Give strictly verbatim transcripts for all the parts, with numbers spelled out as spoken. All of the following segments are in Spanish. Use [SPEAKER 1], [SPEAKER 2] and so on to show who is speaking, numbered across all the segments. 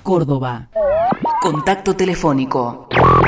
[SPEAKER 1] Córdoba. Contacto telefónico.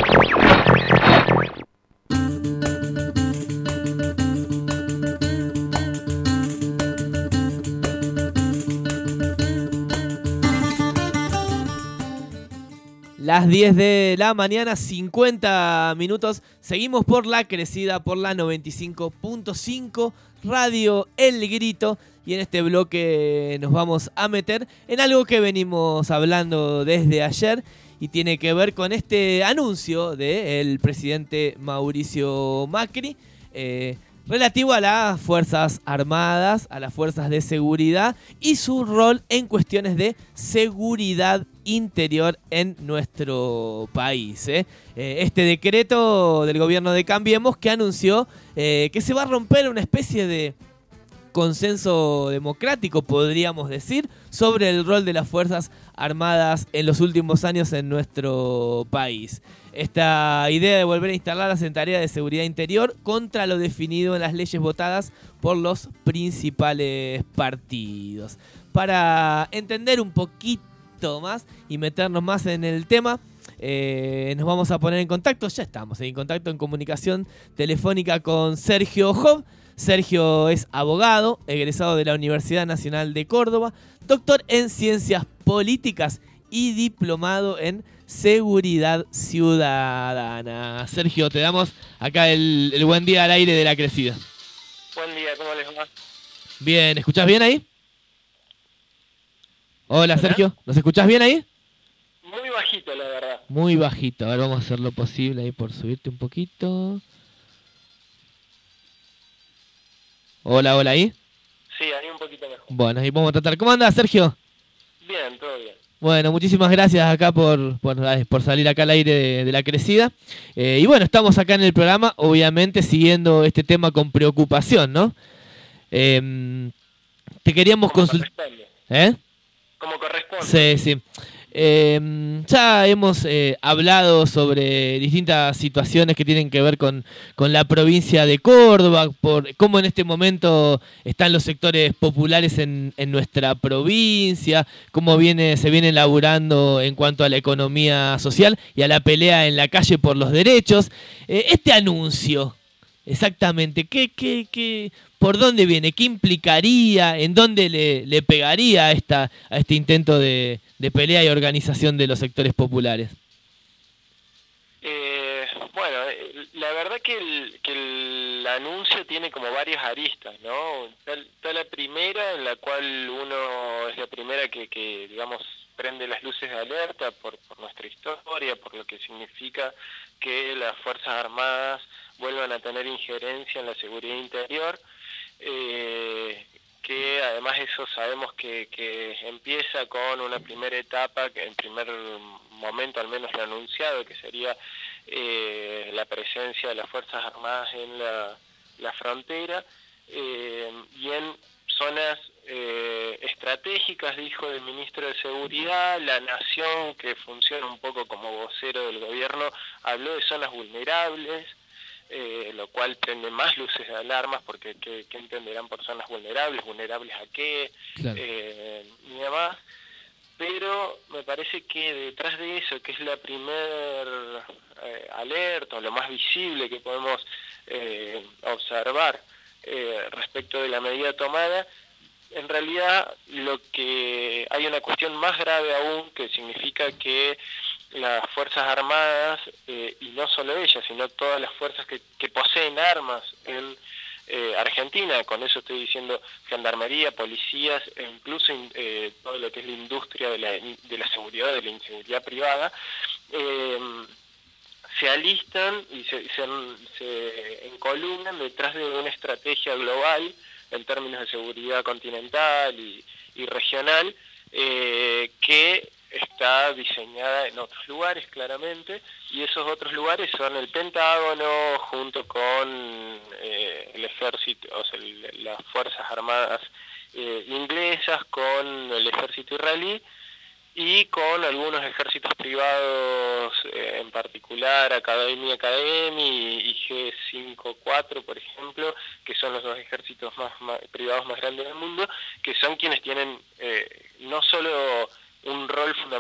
[SPEAKER 2] Las diez de la mañana, cincuenta minutos. Seguimos por la crecida, por la noventa y cinco punto cinco, Radio El Grito. Y en este bloque nos vamos a meter en algo que venimos hablando desde ayer. Y tiene que ver con este anuncio del presidente Mauricio Macri. Eh, relativo a las Fuerzas Armadas, a las Fuerzas de Seguridad y su rol en cuestiones de seguridad interior en nuestro país. ¿eh? Eh, este decreto del gobierno de Cambiemos que anunció eh, que se va a romper una especie de consenso democrático, podríamos decir, sobre el rol de las Fuerzas Armadas en los últimos años en nuestro país. Esta idea de volver a instalarlas en tarea de seguridad interior contra lo definido en las leyes votadas por los principales partidos. Para entender un poquito más y meternos más en el tema, eh, nos vamos a poner en contacto, ya estamos en contacto en comunicación telefónica con Sergio Job. Sergio es abogado, egresado de la Universidad Nacional de Córdoba, doctor en Ciencias Políticas y diplomado en Seguridad Ciudadana. Sergio, te damos acá el, el buen día al aire de la crecida.
[SPEAKER 3] Buen día, ¿cómo les va?
[SPEAKER 2] Bien, ¿escuchás bien ahí? Hola,
[SPEAKER 3] ¿Hola?
[SPEAKER 2] Sergio, ¿nos escuchás bien ahí?
[SPEAKER 3] Muy bajito, la verdad.
[SPEAKER 2] Muy bajito, a ver, vamos a hacer lo posible ahí por subirte un poquito. Hola, hola, ¿ahí?
[SPEAKER 3] Sí, ahí un poquito mejor.
[SPEAKER 2] Bueno, ahí vamos a tratar. ¿Cómo andás, Sergio?
[SPEAKER 3] Bien, todo bien.
[SPEAKER 2] Bueno, muchísimas gracias acá por, por, por salir acá al aire de, de la crecida. Eh, y bueno, estamos acá en el programa, obviamente siguiendo este tema con preocupación, ¿no? Eh, te queríamos consultar. ¿Eh?
[SPEAKER 3] Como corresponde.
[SPEAKER 2] Sí, sí. Eh, ya hemos eh, hablado sobre distintas situaciones que tienen que ver con, con la provincia de Córdoba, por cómo en este momento están los sectores populares en, en nuestra provincia, cómo viene, se viene laburando en cuanto a la economía social y a la pelea en la calle por los derechos. Eh, este anuncio, exactamente, ¿qué, qué, qué, ¿por dónde viene? ¿Qué implicaría? ¿En dónde le, le pegaría a, esta, a este intento de, de pelea y organización de los sectores populares?
[SPEAKER 3] Eh, bueno, la verdad que el, que el anuncio tiene como varias aristas, ¿no? Está, está la primera, en la cual uno es la primera que, que digamos, prende las luces de alerta por, por nuestra historia, por lo que significa que las Fuerzas Armadas vuelvan a tener injerencia en la seguridad interior. Eh, que además eso sabemos que, que empieza con una primera etapa, que en primer momento al menos lo anunciado, que sería eh, la presencia de las Fuerzas Armadas en la, la frontera eh, y en zonas eh, estratégicas, dijo el ministro de Seguridad. La Nación, que funciona un poco como vocero del gobierno, habló de zonas vulnerables. Eh, lo cual prende más luces de alarmas, porque ¿qué, qué entenderán por zonas vulnerables? ¿Vulnerables a qué? Claro. Eh, y demás. Pero me parece que detrás de eso, que es la primer eh, alerta, o lo más visible que podemos eh, observar eh, respecto de la medida tomada, en realidad lo que hay una cuestión más grave aún, que significa que las Fuerzas Armadas, eh, y no solo ellas, sino todas las fuerzas que, que poseen armas en eh, Argentina, con eso estoy diciendo gendarmería, policías, e incluso eh, todo lo que es la industria de la, de la seguridad, de la inseguridad privada, eh, se alistan y se, se, se encolumnan detrás de una estrategia global en términos de seguridad continental y, y regional, eh, que está diseñada en otros lugares, claramente, y esos otros lugares son el Pentágono, junto con eh, el ejército, o sea, el, las Fuerzas Armadas eh, inglesas, con el ejército israelí, y con algunos ejércitos privados, eh, en particular Academia Academy y G cincuenta y cuatro, por ejemplo, que son los dos ejércitos más, más privados más grandes del mundo, que son quienes tienen eh, no solo un rol fundamental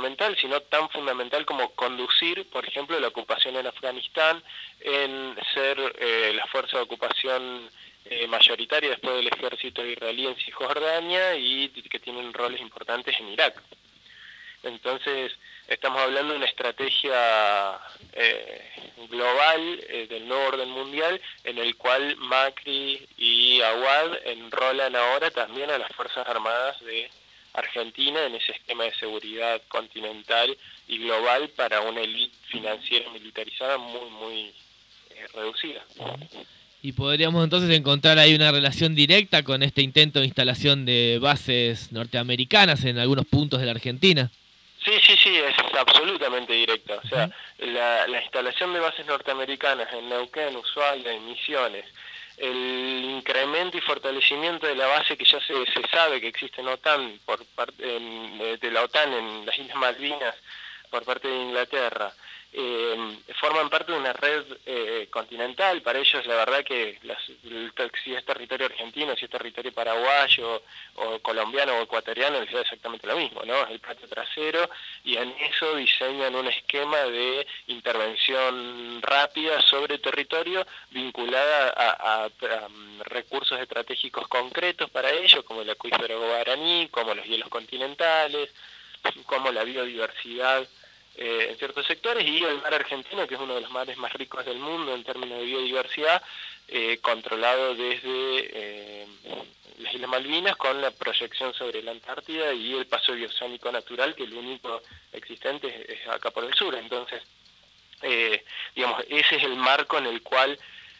[SPEAKER 3] fundamental, sino tan fundamental como conducir, por ejemplo, la ocupación en Afganistán, en ser eh, la fuerza de ocupación eh, mayoritaria después del ejército israelí en Cisjordania y que tienen roles importantes en Irak. Entonces, estamos hablando de una estrategia eh, global eh, del nuevo orden mundial, en el cual Macri y Aguad enrolan ahora también a las Fuerzas Armadas de Argentina en ese esquema de seguridad continental y global para una élite financiera militarizada muy, muy eh, reducida.
[SPEAKER 2] Y podríamos entonces encontrar ahí una relación directa con este intento de instalación de bases norteamericanas en algunos puntos de la Argentina.
[SPEAKER 3] Sí, sí, sí, es absolutamente directa. O sea, la, la instalación de bases norteamericanas en Neuquén, Ushuaia y Misiones, el incremento y fortalecimiento de la base que ya se, se sabe que existe en OTAN por parte en, de la OTAN en las Islas Malvinas por parte de Inglaterra, eh, forman parte de una red eh, continental. Para ellos la verdad que las, el, si es territorio argentino, si es territorio paraguayo o colombiano o ecuatoriano, les da exactamente lo mismo, ¿no? Es el patio trasero, y en eso diseñan un esquema de intervención rápida sobre territorio vinculada a, a, a recursos estratégicos concretos para ellos, como el acuífero guaraní, como los hielos continentales, como la biodiversidad Eh, en ciertos sectores, y el mar argentino, que es uno de los mares más ricos del mundo en términos de biodiversidad, eh, controlado desde eh, las Islas Malvinas, con la proyección sobre la Antártida y el paso bioceánico natural, que el único existente es, es acá por el sur. Entonces, eh, digamos, ese es el marco en el cual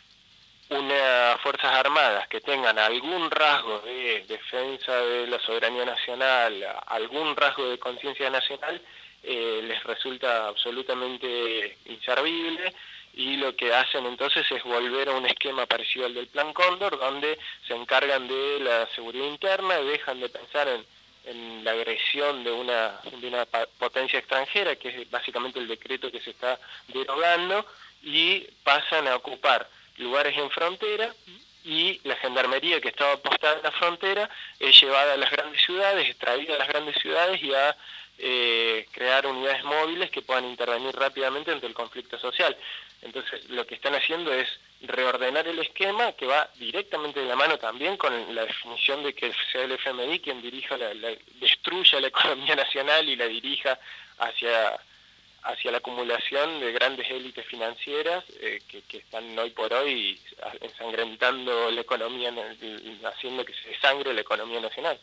[SPEAKER 3] unas Fuerzas Armadas que tengan algún rasgo de defensa de la soberanía nacional, algún rasgo de conciencia nacional, Eh, les resulta absolutamente inservible, y lo que hacen entonces es volver a un esquema parecido al del Plan Cóndor, donde se encargan de la seguridad interna, dejan de pensar en, en la agresión de una, de una potencia extranjera, que es básicamente el decreto que se está derogando, y pasan a ocupar lugares en frontera, y la gendarmería que estaba postada en la frontera es llevada a las grandes ciudades, extraída a las grandes ciudades y a Eh, crear unidades móviles que puedan intervenir rápidamente ante el conflicto social. Entonces, lo que están haciendo es reordenar el esquema, que va directamente de la mano también con la definición de que sea el F M I quien dirija la, la, destruya la economía nacional y la dirija hacia, hacia la acumulación de grandes élites financieras eh, que, que están hoy por hoy ensangrentando la economía, haciendo que se desangre la economía nacional.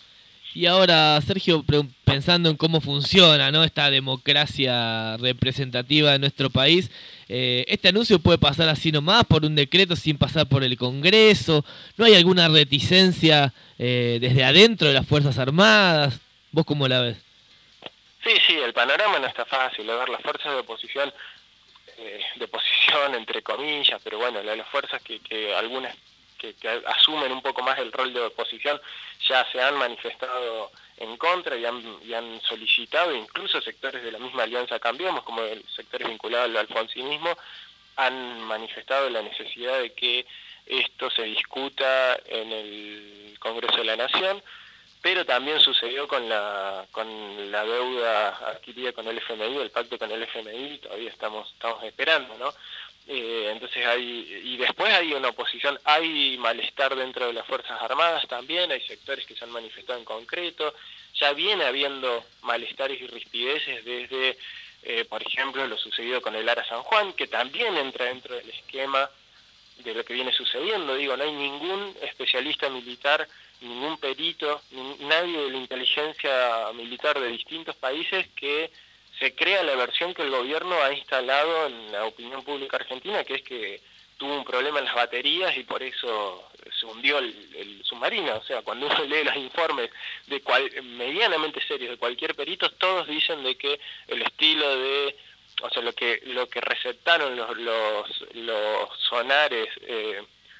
[SPEAKER 2] Y ahora, Sergio, pensando en cómo funciona, ¿no?, esta democracia representativa de nuestro país, eh, ¿este anuncio puede pasar así nomás por un decreto sin pasar por el Congreso? ¿No hay alguna reticencia eh, desde adentro de las Fuerzas Armadas? ¿Vos cómo la ves?
[SPEAKER 3] Sí, sí, el panorama no está fácil. A ver, las fuerzas de oposición, eh, de oposición entre comillas, pero bueno, las fuerzas que, que algunas Que, que asumen un poco más el rol de oposición ya se han manifestado en contra y han, y han solicitado, incluso sectores de la misma Alianza Cambiemos, como el sectores vinculados al alfonsinismo, han manifestado la necesidad de que esto se discuta en el Congreso de la Nación, pero también sucedió con la con la deuda adquirida con el F M I, el pacto con el F M I, todavía estamos estamos esperando, ¿no? Eh, entonces hay, y después hay una oposición, hay malestar dentro de las Fuerzas Armadas también, hay sectores que se han manifestado en concreto, ya viene habiendo malestares y rispideces desde, eh, por ejemplo, lo sucedido con el Ara San Juan, que también entra dentro del esquema de lo que viene sucediendo. Digo, no hay ningún especialista militar, ningún perito, ni, nadie de la inteligencia militar de distintos países que se crea la versión que el gobierno ha instalado en la opinión pública argentina, que es que tuvo un problema en las baterías y por eso se hundió el, el submarino. O sea, cuando uno lee los informes de cual, medianamente serios de cualquier perito, todos dicen de que el estilo de, o sea, lo que lo que receptaron los los, los sonares eh,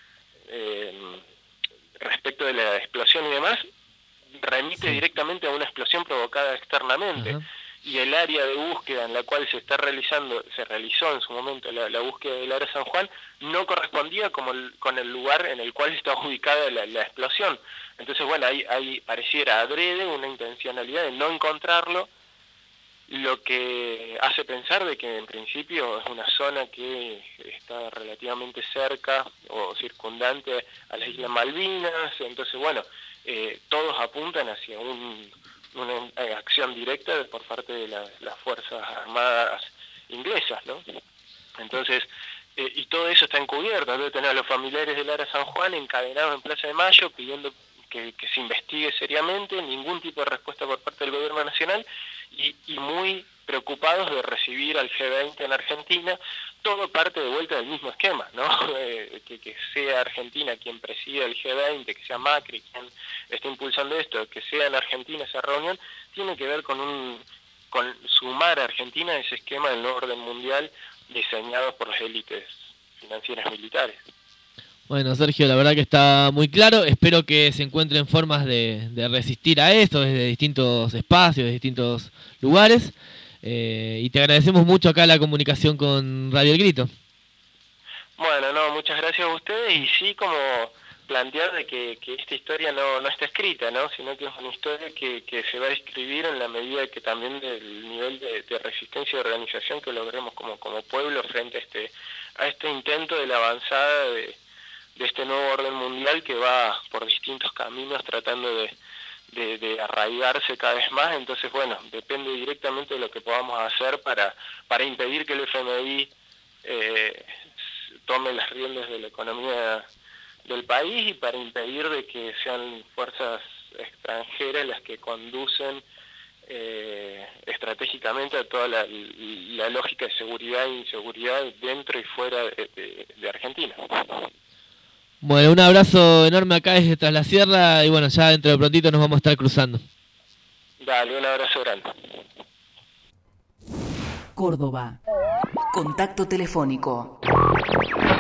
[SPEAKER 3] eh, respecto de la explosión y demás, remite sí. directamente a una explosión provocada externamente. Uh-huh. Y el área de búsqueda en la cual se está realizando, se realizó en su momento la, la búsqueda del Ara San Juan, no correspondía como el, con el lugar en el cual está ubicada la, la explosión. Entonces, bueno, ahí, ahí pareciera adrede una intencionalidad de no encontrarlo, lo que hace pensar de que en principio es una zona que está relativamente cerca o circundante a las Islas Malvinas, entonces bueno, eh, todos apuntan hacia un, una acción directa por parte de la, las Fuerzas Armadas inglesas, ¿no? Entonces, eh, y todo eso está encubierto, debe tener a los familiares de Lara San Juan encadenados en Plaza de Mayo pidiendo que, que se investigue seriamente, ningún tipo de respuesta por parte del gobierno nacional, y, y muy preocupados de recibir al G veinte en Argentina, todo parte de vuelta del mismo esquema, ¿no? Eh, que, que sea Argentina quien presida el G veinte, que sea Macri quien esté impulsando esto, que sea en Argentina esa reunión, tiene que ver con un con sumar a Argentina a ese esquema del nuevo orden mundial diseñado por las élites financieras militares.
[SPEAKER 2] Bueno, Sergio, la verdad que está muy claro. Espero que se encuentren formas de, de resistir a esto desde distintos espacios, de distintos lugares. Eh, y te agradecemos mucho acá la comunicación con Radio El Grito.
[SPEAKER 3] Bueno, no, muchas gracias a ustedes, y sí, como plantear de que, que esta historia no, no está escrita, ¿no? Sino que es una historia que, que se va a escribir en la medida que también del nivel de, de resistencia y organización que logremos como, como pueblo frente a este, a este intento de la avanzada de, de este nuevo orden mundial que va por distintos caminos tratando de, de, de arraigarse cada vez más. Entonces, bueno, depende directamente de lo que podamos hacer para, para impedir que el F M I eh, tome las riendas de la economía del país, y para impedir de que sean fuerzas extranjeras las que conducen eh, estratégicamente a toda la, la lógica de seguridad e inseguridad dentro y fuera de, de, de Argentina.
[SPEAKER 2] Bueno, un abrazo enorme acá desde Tras la Sierra, y bueno, ya dentro de prontito nos vamos a estar cruzando.
[SPEAKER 3] Dale, un abrazo grande.
[SPEAKER 1] Córdoba. Contacto telefónico.